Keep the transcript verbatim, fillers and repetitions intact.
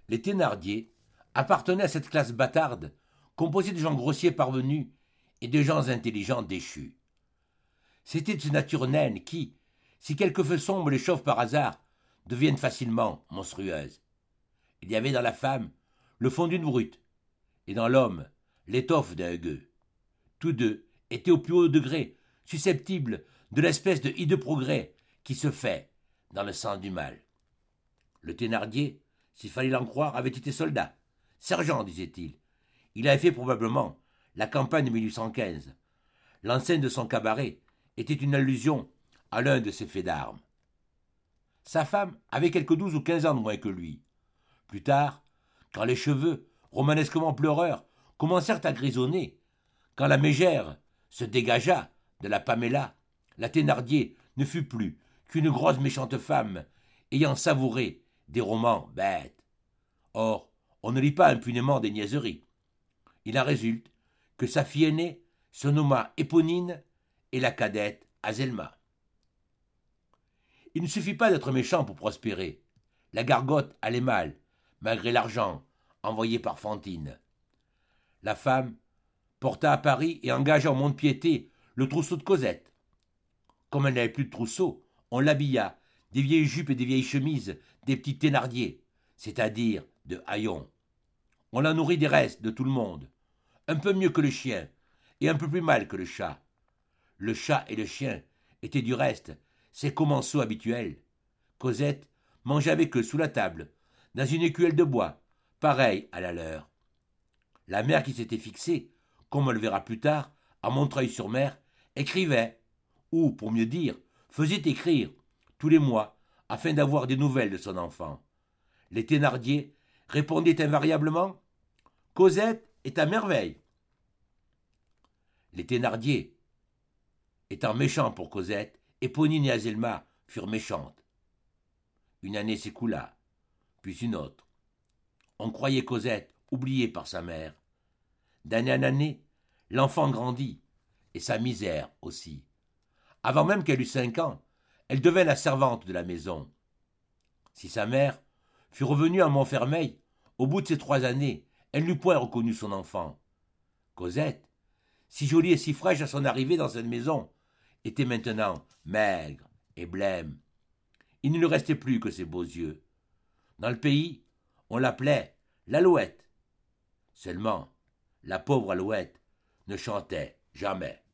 Les Thénardier appartenaient à cette classe bâtarde composée de gens grossiers parvenus et de gens intelligents déchus. C'était de ces natures naines qui, si quelque feu sombre les chauffe par hasard, deviennent facilement monstrueuses. Il y avait dans la femme le fond d'une brute, et dans l'homme l'étoffe d'un gueux. Tous deux étaient au plus haut degré susceptibles de l'espèce de hideux progrès qui se fait dans le sens du mal. Le Thénardier, s'il fallait l'en croire, avait été soldat. Sergent, disait-il. Il avait fait probablement la campagne de mille huit cent quinze. L'enseigne de son cabaret était une allusion à l'un de ses faits d'armes. Sa femme avait quelque douze ou quinze ans de moins que lui. Plus tard, quand les cheveux, romanesquement pleureurs, commencèrent à grisonner, quand la mégère se dégagea de la Paméla, la Thénardier ne fut plus qu'une grosse méchante femme ayant savouré des romans bêtes. Or, on ne lit pas impunément des niaiseries. Il en résulte que sa fille aînée se nomma Éponine et la cadette Azelma. Il ne suffit pas d'être méchant pour prospérer. La gargote allait mal, malgré l'argent envoyé par Fantine. La femme porta à Paris et engagea au mont-de-piété le trousseau de Cosette. Comme elle n'avait plus de trousseau, on l'habilla des vieilles jupes et des vieilles chemises des petits Thénardier, c'est-à-dire de haillons. On la nourrit des restes de tout le monde, un peu mieux que le chien et un peu plus mal que le chat. Le chat et le chien étaient du reste ses commensaux habituels. Cosette mangeait avec eux sous la table, dans une écuelle de bois, pareille à la leur. La mère qui s'était fixée, comme on le verra plus tard, à Montreuil-sur-Mer, écrivait, ou, pour mieux dire, faisait écrire, tous les mois, afin d'avoir des nouvelles de son enfant. Les Thénardier répondaient invariablement « Cosette est à merveille ». Les Thénardier, étant méchants pour Cosette, Éponine et Azelma furent méchantes. Une année s'écoula, puis une autre. On croyait Cosette oubliée par sa mère. D'année en année, l'enfant grandit, et sa misère aussi. Avant même qu'elle eût cinq ans, elle devint la servante de la maison. Si sa mère fut revenue à Montfermeil, au bout de ces trois années, elle n'eût point reconnu son enfant. Cosette, si jolie et si fraîche à son arrivée dans cette maison, était maintenant maigre et blême. Il ne lui restait plus que ses beaux yeux. Dans le pays, on l'appelait l'Alouette. Seulement, la pauvre Alouette ne chantait jamais.